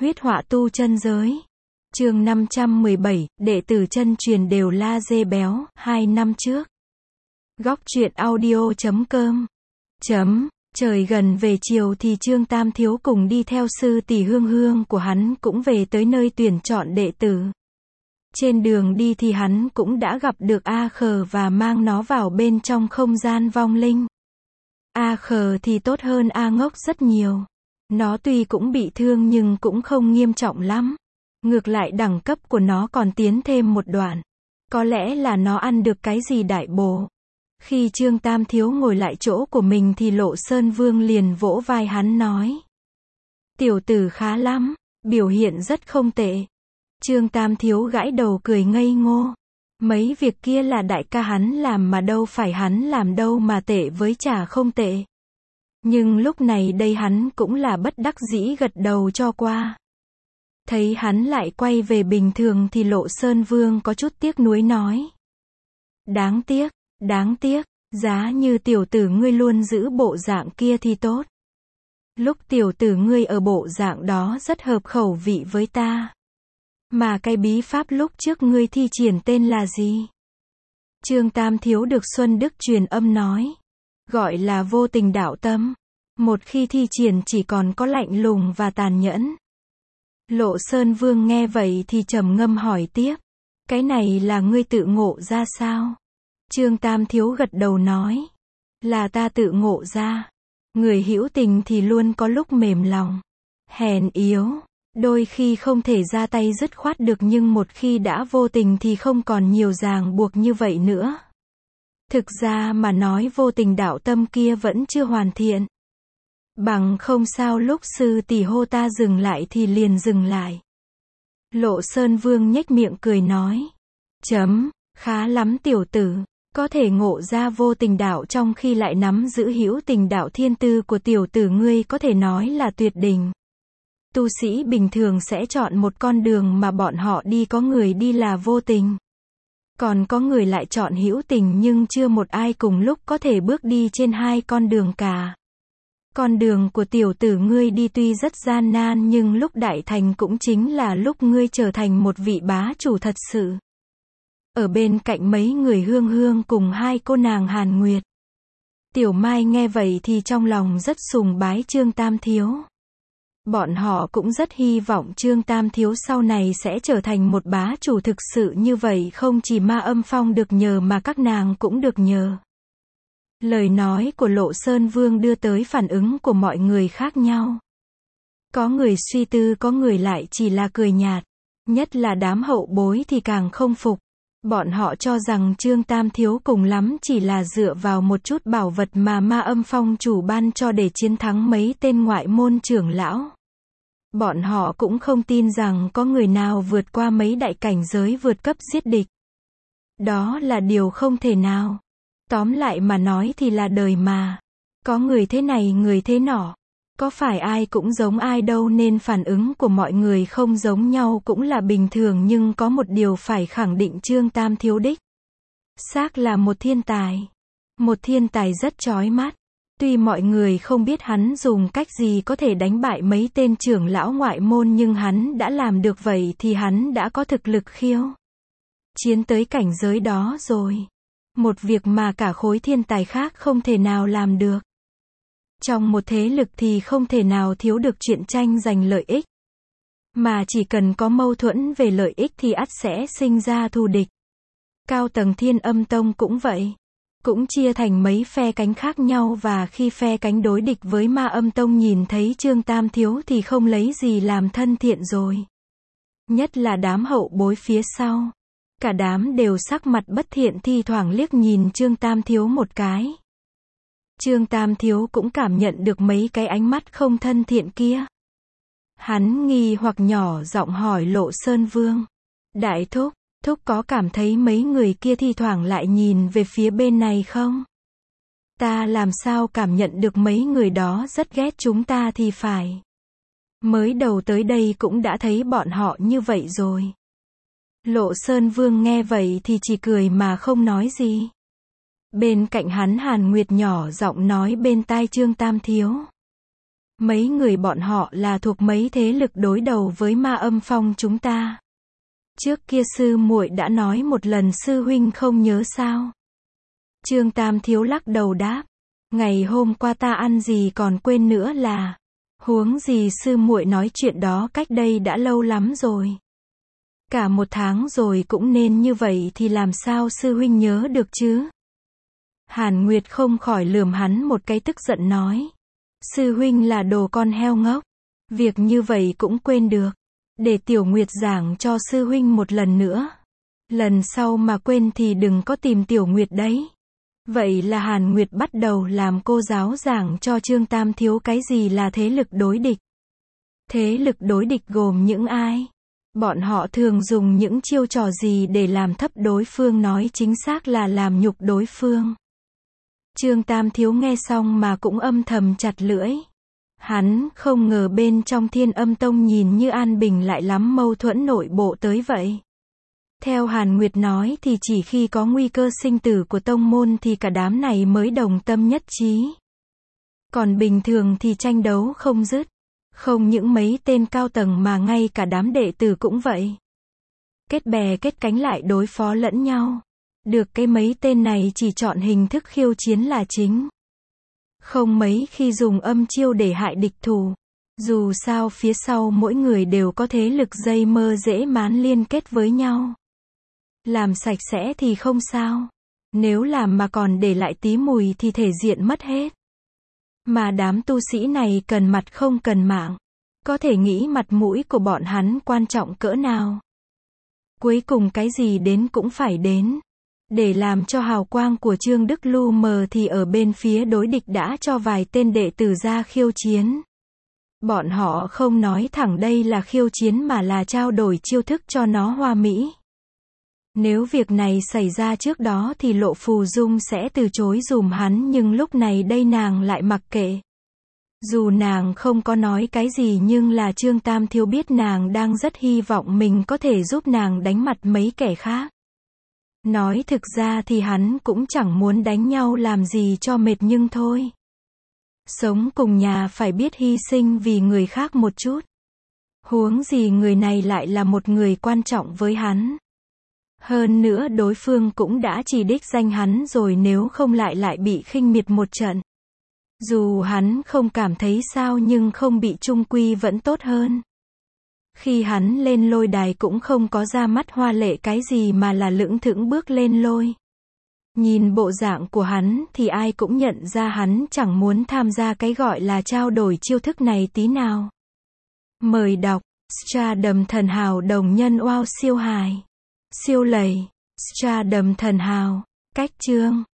Huyết họa tu chân giới. Chương 517, đệ tử chân truyền đều la dê béo, 2 năm trước. Góc truyện audio.com. Trời gần về chiều thì Trương Tam Thiếu cùng đi theo sư tỷ Hương Hương của hắn cũng về tới nơi tuyển chọn đệ tử. Trên đường đi thì hắn cũng đã gặp được A Khờ và mang nó vào bên trong không gian vong linh. A Khờ thì tốt hơn A Ngốc rất nhiều. Nó tuy cũng bị thương nhưng cũng không nghiêm trọng lắm. Ngược lại đẳng cấp của nó còn tiến thêm một đoạn. Có lẽ là nó ăn được cái gì đại bổ. Khi Trương Tam Thiếu ngồi lại chỗ của mình thì Lộ Sơn Vương liền vỗ vai hắn nói. Tiểu tử khá lắm, biểu hiện rất không tệ. Trương Tam Thiếu gãi đầu cười ngây ngô. Mấy việc kia là đại ca hắn làm mà đâu phải hắn làm đâu mà tệ với chả không tệ. Nhưng lúc này đây hắn cũng là bất đắc dĩ gật đầu cho qua. Thấy hắn lại quay về bình thường thì Lộ Sơn Vương có chút tiếc nuối nói. Đáng tiếc, giá như tiểu tử ngươi luôn giữ bộ dạng kia thì tốt. Lúc tiểu tử ngươi ở bộ dạng đó rất hợp khẩu vị với ta. Mà cái bí pháp lúc trước ngươi thi triển tên là gì? Trương Tam Thiếu được Xuân Đức truyền âm nói. Gọi là vô tình đạo tâm. Một khi thi triển chỉ còn có lạnh lùng và tàn nhẫn. Lộ Sơn Vương nghe vậy thì trầm ngâm hỏi tiếp. Cái này là ngươi tự ngộ ra sao? Trương Tam Thiếu gật đầu nói. Là ta tự ngộ ra. Người hữu tình thì luôn có lúc mềm lòng. Hèn yếu. Đôi khi không thể ra tay dứt khoát được nhưng một khi đã vô tình thì không còn nhiều ràng buộc như vậy nữa. Thực ra mà nói vô tình đạo tâm kia vẫn chưa hoàn thiện. Bằng không sao lúc sư tỷ hô ta dừng lại thì liền dừng lại. Lộ Sơn Vương nhếch miệng cười nói. Khá lắm tiểu tử. Có thể ngộ ra vô tình đạo trong khi lại nắm giữ hữu tình đạo thiên tư của tiểu tử ngươi có thể nói là tuyệt đỉnh. Tu sĩ bình thường sẽ chọn một con đường mà bọn họ đi, có người đi là vô tình. Còn có người lại chọn hữu tình nhưng chưa một ai cùng lúc có thể bước đi trên hai con đường cả. Con đường của tiểu tử ngươi đi tuy rất gian nan nhưng lúc đại thành cũng chính là lúc ngươi trở thành một vị bá chủ thật sự. Ở bên cạnh mấy người Hương Hương cùng hai cô nàng Hàn Nguyệt. Tiểu Mai nghe vậy thì trong lòng rất sùng bái Trương Tam Thiếu. Bọn họ cũng rất hy vọng Trương Tam Thiếu sau này sẽ trở thành một bá chủ thực sự như vậy, không chỉ Ma Âm Phong được nhờ mà các nàng cũng được nhờ. Lời nói của Lộ Sơn Vương đưa tới phản ứng của mọi người khác nhau. Có người suy tư, có người lại chỉ là cười nhạt. Nhất là đám hậu bối thì càng không phục. Bọn họ cho rằng Trương Tam Thiếu cùng lắm chỉ là dựa vào một chút bảo vật mà Ma Âm Phong chủ ban cho để chiến thắng mấy tên ngoại môn trưởng lão. Bọn họ cũng không tin rằng có người nào vượt qua mấy đại cảnh giới vượt cấp giết địch. Đó là điều không thể nào. Tóm lại mà nói thì là đời mà. Có người thế này người thế nọ. Có phải ai cũng giống ai đâu nên phản ứng của mọi người không giống nhau cũng là bình thường, nhưng có một điều phải khẳng định Trương Tam Thiếu đích xác là một thiên tài. Một thiên tài rất chói mắt. Tuy mọi người không biết hắn dùng cách gì có thể đánh bại mấy tên trưởng lão ngoại môn nhưng hắn đã làm được vậy thì hắn đã có thực lực khiêu chiến tới cảnh giới đó rồi. Một việc mà cả khối thiên tài khác không thể nào làm được. Trong một thế lực thì không thể nào thiếu được chuyện tranh giành lợi ích. Mà chỉ cần có mâu thuẫn về lợi ích thì ắt sẽ sinh ra thù địch. Cao tầng Thiên Âm Tông cũng vậy. Cũng chia thành mấy phe cánh khác nhau và khi phe cánh đối địch với Ma Âm Tông nhìn thấy Trương Tam Thiếu thì không lấy gì làm thân thiện rồi. Nhất là đám hậu bối phía sau. Cả đám đều sắc mặt bất thiện thi thoảng liếc nhìn Trương Tam Thiếu một cái. Trương Tam Thiếu cũng cảm nhận được mấy cái ánh mắt không thân thiện kia. Hắn nghi hoặc nhỏ giọng hỏi Lộ Sơn Vương. Đại thúc, thúc có cảm thấy mấy người kia thi thoảng lại nhìn về phía bên này không? Ta làm sao cảm nhận được mấy người đó rất ghét chúng ta thì phải. Mới đầu tới đây cũng đã thấy bọn họ như vậy rồi. Lộ Sơn Vương nghe vậy thì chỉ cười mà không nói gì. Bên cạnh hắn Hàn Nguyệt nhỏ giọng nói bên tai Trương Tam Thiếu. Mấy người bọn họ là thuộc mấy thế lực đối đầu với Ma Âm Phong chúng ta. Trước kia sư muội đã nói một lần sư huynh không nhớ sao? Trương Tam Thiếu lắc đầu đáp. Ngày hôm qua ta ăn gì còn quên nữa là. Huống gì sư muội nói chuyện đó cách đây đã lâu lắm rồi. Cả 1 tháng rồi cũng nên như vậy thì làm sao sư huynh nhớ được chứ? Hàn Nguyệt không khỏi lườm hắn một cái tức giận nói. Sư huynh là đồ con heo ngốc. Việc như vậy cũng quên được. Để Tiểu Nguyệt giảng cho sư huynh một lần nữa. Lần sau mà quên thì đừng có tìm Tiểu Nguyệt đấy. Vậy là Hàn Nguyệt bắt đầu làm cô giáo giảng cho Trương Tam Thiếu cái gì là thế lực đối địch. Thế lực đối địch gồm những ai? Bọn họ thường dùng những chiêu trò gì để làm thấp đối phương, nói chính xác là làm nhục đối phương. Trương Tam Thiếu nghe xong mà cũng âm thầm chặt lưỡi. Hắn không ngờ bên trong Thiên Âm Tông nhìn như an bình lại lắm mâu thuẫn nội bộ tới vậy. Theo Hàn Nguyệt nói thì chỉ khi có nguy cơ sinh tử của tông môn thì cả đám này mới đồng tâm nhất trí. Còn bình thường thì tranh đấu không dứt. Không những mấy tên cao tầng mà ngay cả đám đệ tử cũng vậy. Kết bè kết cánh lại đối phó lẫn nhau. Được cái mấy tên này chỉ chọn hình thức khiêu chiến là chính. Không mấy khi dùng âm chiêu để hại địch thủ. Dù sao phía sau mỗi người đều có thế lực dây mơ dễ mán liên kết với nhau. Làm sạch sẽ thì không sao. Nếu làm mà còn để lại tí mùi thì thể diện mất hết. Mà đám tu sĩ này cần mặt không cần mạng. Có thể nghĩ mặt mũi của bọn hắn quan trọng cỡ nào. Cuối cùng cái gì đến cũng phải đến. Để làm cho hào quang của Trương Đức lu mờ thì ở bên phía đối địch đã cho vài tên đệ tử ra khiêu chiến. Bọn họ không nói thẳng đây là khiêu chiến mà là trao đổi chiêu thức cho nó hoa mỹ. Nếu việc này xảy ra trước đó thì Lộ Phù Dung sẽ từ chối dùm hắn, nhưng lúc này đây nàng lại mặc kệ. Dù nàng không có nói cái gì nhưng là Trương Tam Thiếu biết nàng đang rất hy vọng mình có thể giúp nàng đánh mặt mấy kẻ khác. Nói thực ra thì hắn cũng chẳng muốn đánh nhau làm gì cho mệt nhưng thôi. Sống cùng nhà phải biết hy sinh vì người khác một chút. Huống gì người này lại là một người quan trọng với hắn. Hơn nữa đối phương cũng đã chỉ đích danh hắn rồi, nếu không lại bị khinh miệt một trận. Dù hắn không cảm thấy sao nhưng không bị chung quy vẫn tốt hơn. Khi hắn lên lôi đài cũng không có ra mắt hoa lệ cái gì mà là lững thững bước lên lôi. Nhìn bộ dạng của hắn thì ai cũng nhận ra hắn chẳng muốn tham gia cái gọi là trao đổi chiêu thức này tí nào. Mời đọc Stardom Thần Hào đồng nhân wow siêu hài. Siêu lầy. Stardom Thần Hào. Cách chương